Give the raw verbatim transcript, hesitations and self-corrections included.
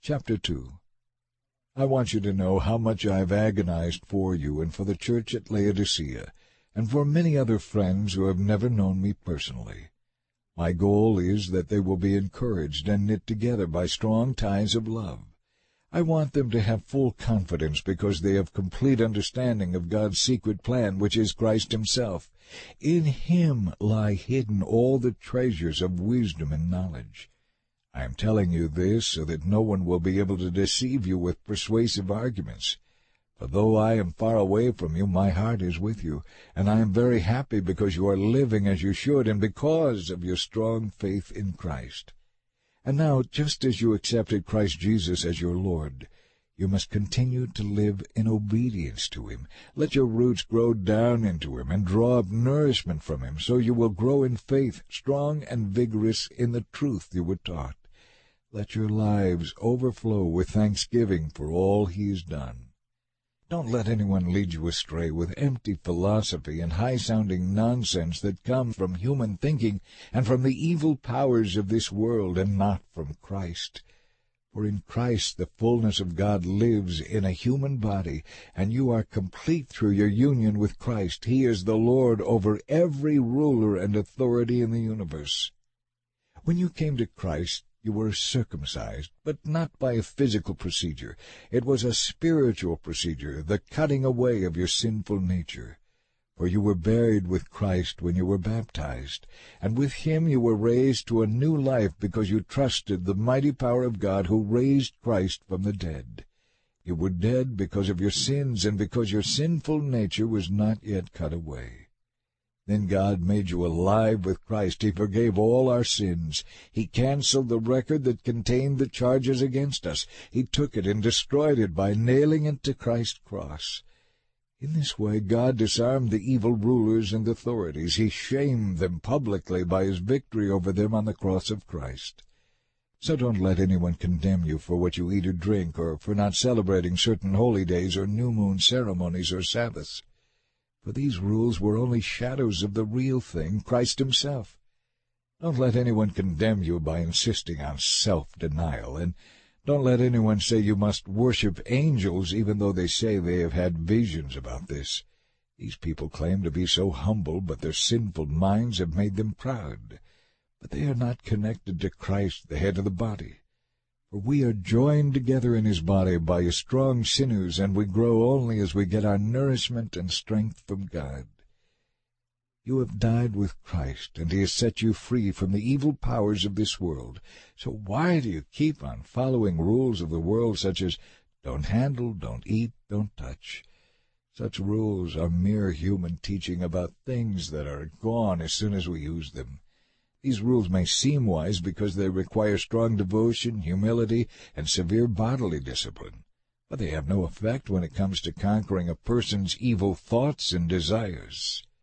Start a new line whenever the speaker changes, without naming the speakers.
Chapter two. I want you to know how much I have agonized for you and for the church at Laodicea, and for many other friends who have never known me personally. My goal is that they will be encouraged and knit together by strong ties of love. I want them to have full confidence because they have complete understanding of God's secret plan, which is Christ himself. In him lie hidden all the treasures of wisdom and knowledge. I am telling you this so that no one will be able to deceive you with persuasive arguments. For though I am far away from you, my heart is with you, and I am very happy because you are living as you should and because of your strong faith in Christ. And now, just as you accepted Christ Jesus as your Lord, you must continue to live in obedience to him. Let your roots grow down into him and draw up nourishment from him, so you will grow in faith, strong and vigorous in the truth you were taught. Let your lives overflow with thanksgiving for all he has done. Don't let anyone lead you astray with empty philosophy and high-sounding nonsense that come from human thinking and from the evil powers of this world and not from Christ. For in Christ the fullness of God lives in a human body, and you are complete through your union with Christ. He is the Lord over every ruler and authority in the universe. When you came to Christ, you were circumcised, but not by a physical procedure. It was a spiritual procedure, the cutting away of your sinful nature. For you were buried with Christ when you were baptized, and with him you were raised to a new life because you trusted the mighty power of God who raised Christ from the dead. You were dead because of your sins and because your sinful nature was not yet cut away. Then God made you alive with Christ. He forgave all our sins. He canceled the record that contained the charges against us. He took it and destroyed it by nailing it to Christ's cross. In this way God disarmed the evil rulers and authorities. He shamed them publicly by his victory over them on the cross of Christ. So don't let anyone condemn you for what you eat or drink, or for not celebrating certain holy days or new moon ceremonies or Sabbaths. For these rules were only shadows of the real thing, Christ himself. Don't let anyone condemn you by insisting on self-denial, and don't let anyone say you must worship angels, even though they say they have had visions about this. These people claim to be so humble, but their sinful minds have made them proud. But they are not connected to Christ, the head of the body. For we are joined together in his body by his strong sinews, and we grow only as we get our nourishment and strength from God. You have died with Christ, and he has set you free from the evil powers of this world. So why do you keep on following rules of the world such as don't handle, don't eat, don't touch? Such rules are mere human teaching about things that are gone as soon as we use them. These rules may seem wise because they require strong devotion, humility, and severe bodily discipline, but they have no effect when it comes to conquering a person's evil thoughts and desires.